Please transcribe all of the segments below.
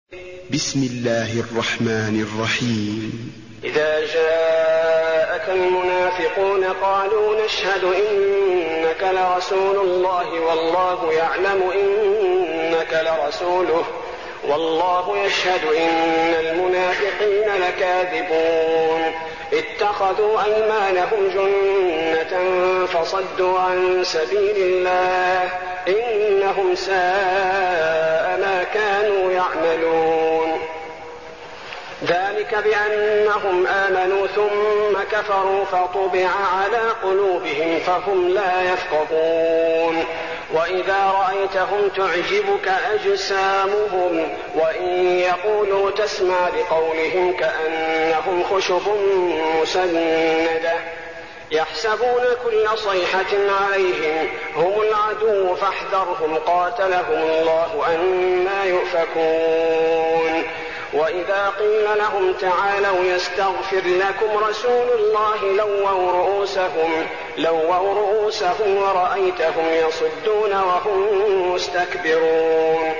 بسم الله الرحمن الرحيم. إذا جاءك المنافقون قالوا نشهد إنك لرسول الله والله يعلم إنك لرسوله والله يشهد إن المنافقين لكاذبون اتخذوا أيمانهم جنة فصدوا عن سبيل الله إنهم ساء ما كانوا يعملون. ذلك بأنهم آمنوا ثم كفروا فطبع على قلوبهم فهم لا يفقهون. وإذا رأيتهم تعجبك أجسامهم وإن يقولوا تسمع لقولهم كأنهم خشب مسندة يحسبون كل صيحة عليهم هم العدو فاحذرهم قاتلهم الله أنى يؤفكون. وإذا قيل لهم تعالوا يستغفر لكم رسول الله لووا رؤوسهم ورأيتهم يصدون وهم مستكبرون.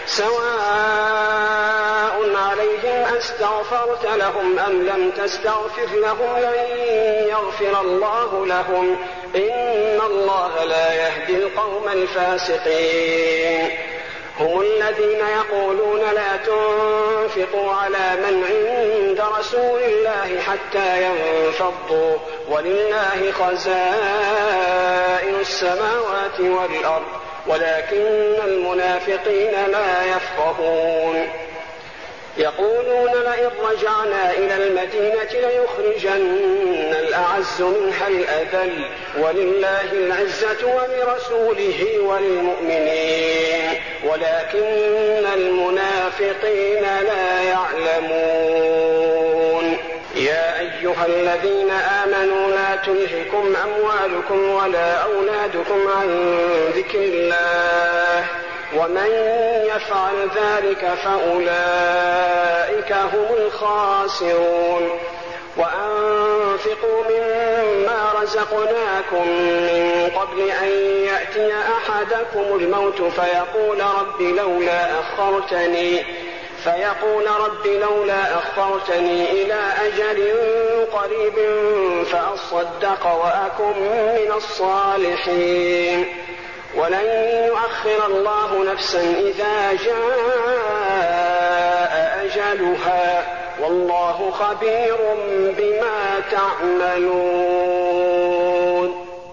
سواء عليهم أستغفرت لهم أم لم تستغفر لهم لن يغفر الله لهم إن الله لا يهدي القوم الفاسقين. هم الذين يقولون لا تنفقوا على من عند رسول الله حتى ينفضوا ولله خزائن السماوات والأرض ولكن المنافقين لا يفقهون. يقولون لئن رجعنا إلى المدينة ليخرجن الأعز منها الأذل ولله العزة ولرسوله وللمؤمنين ولكن المنافقين لا يعلمون. يا أيها الذين آمنوا لا تلهكم أموالكم ولا أولادكم عن ذكر الله ومن يفعل ذلك فأولئك هم الخاسرون. وأنفقوا مما رزقناكم من قبل أن يأتي أحدكم الموت فيقول رب لولا أخرتني إلى أجل قريب فأصدق وأكن من الصالحين ولن يؤخر الله نفسا إذا جاء أجلها والله خبير بما تعملون.